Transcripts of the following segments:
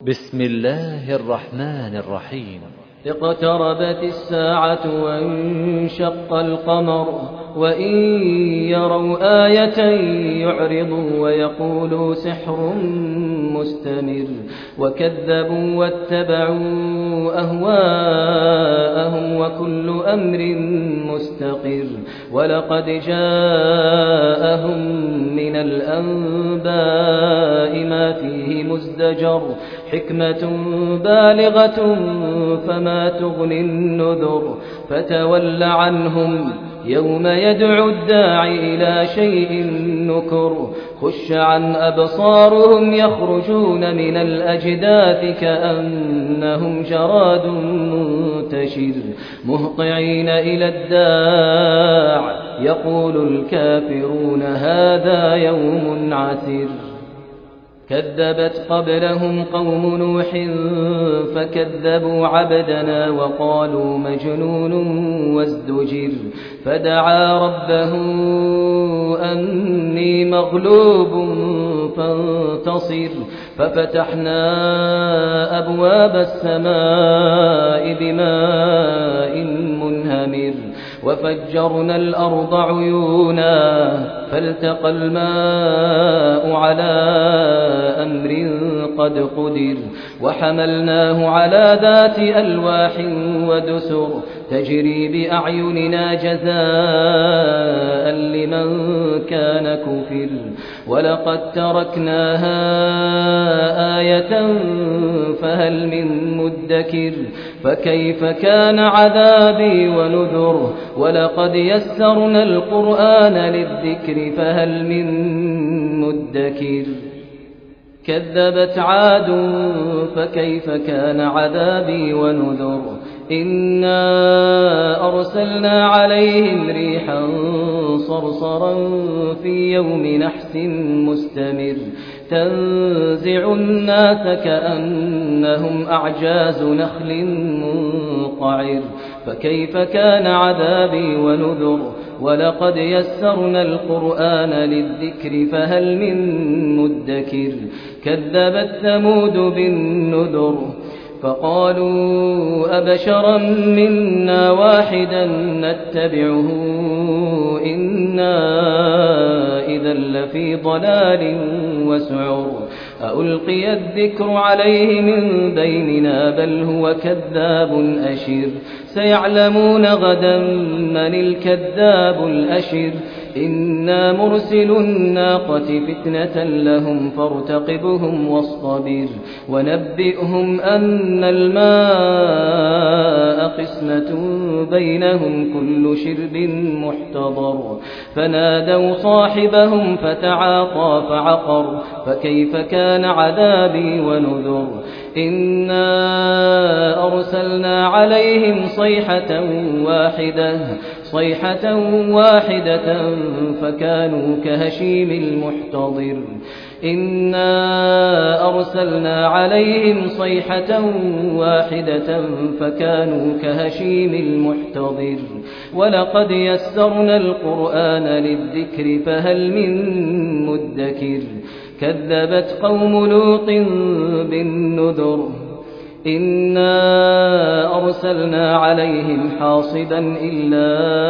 بسم الله الرحمن الرحيم. اقتربت الساعة وانشق القمر وإن يروا آية يعرضوا ويقولوا سحر مستمر وكذبوا واتبعوا أهواءهم وكل أمر مستقر ولقد جاءهم من الأنباء ما فيه مزدجر حكمة بالغة فما تغني النذر فتول عنهم يوم يدعو الداعي إلى شيء نكر خش عن أبصارهم يخرجون من الأجداث كأنهم جراد منتشر مهطعين إلى الداع يقول الكافرون هذا يوم عسر كذبت قبلهم قوم نوح فكذبوا عبدنا وقالوا مجنون وازدجر فدعا ربه أني مغلوب فانتصر ففتحنا أبواب السماء بماء منهمر وفجرنا الأرض عيونا فالتقى الماء على أمر قد قدر وحملناه على ذات ألواح ودسر تجري بأعيننا جزاء لمن كان كفر ولقد تركناها آية فهل من مدكر فكيف كان عذابي ونذر ولقد يسرنا القرآن للذكر فهل من مدكر كذبت عاد فكيف كان عذابي ونذر إنا أرسلنا عليهم ريحا صرصرا في يوم نحس مستمر تنزع الناس كأنهم أعجاز نخل منقعر فكيف كان عذابي ونذر ولقد يسرنا القرآن للذكر فهل من مدكر كذبت ثمود بالنذر فقالوا أبشرا منا واحدا نتبعه إنا إذا لفي ضلال وسعر ألقي الذكر عليه من بيننا بل هو كذاب أشر سيعلمون غدا من الكذاب الأشر إنا مرسل الناقة فتنة لهم فارتقبهم واصطبر ونبئهم أن الماء قسمة بينهم كل شرب محتضر فنادوا صاحبهم فتعاطى فعقر فكيف كان عذابي ونذر إنا أرسلنا عليهم صيحة واحدة فكانوا كهشيم المحتضر إنا أرسلنا عليهم صيحة واحدة فكانوا كهشيم المحتضر ولقد يسرنا القرآن للذكر فهل من مدكر كذبت قوم لوط بالنذر إنا أرسلنا عليهم حاصبا إلا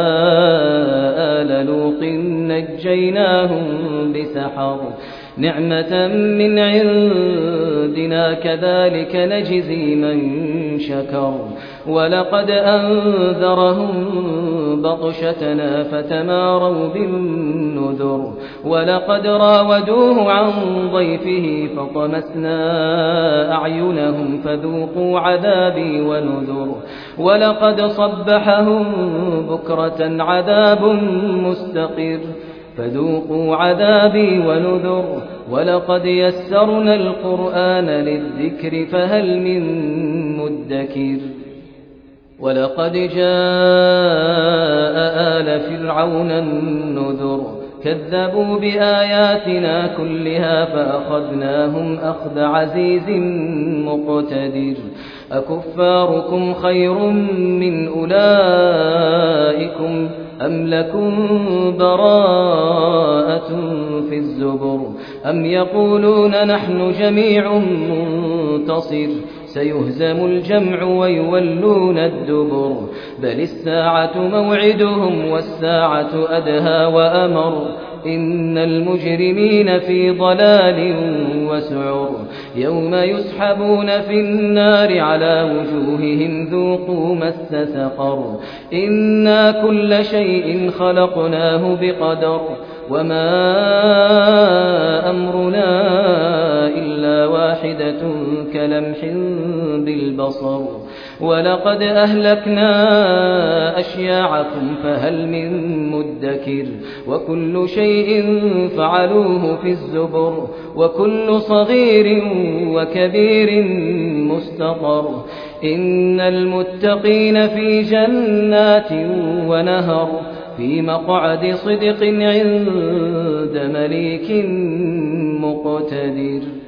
آل لوط نجيناهم بسحر نعمة من عندنا كذلك نجزي من شكر ولقد أنذرهم بطشتنا فتماروا بالنذر ولقد راودوه عن ضيفه فطمسنا أعينهم فذوقوا عذابي ونذر ولقد صبحهم بكرة عذاب مستقر فذوقوا عذابي ونذر ولقد يسرنا القرآن للذكر فهل من مدكر ولقد جاء آل فرعون النذر كذبوا بآياتنا كلها فأخذناهم أخذ عزيز مقتدر أكفاركم خير من أولئكم أم لكم براءة في الزبر أم يقولون نحن جميع منتصر منتصر سيهزم الجمع ويولون الدبر بل الساعة موعدهم والساعة أدهى وأمر إن المجرمين في ضلال وسعر يوم يسحبون في النار على وجوههم ذوقوا مس سقر إنا كل شيء خلقناه بقدر وما أمرنا إلا واحدة كلمح بالبصر ولقد أهلكنا أشياعكم فهل من مدكر وكل شيء فعلوه في الزبر وكل صغير وكبير مستقر إن المتقين في جنات ونهر في مقعد صدق عند مليك مقتدر.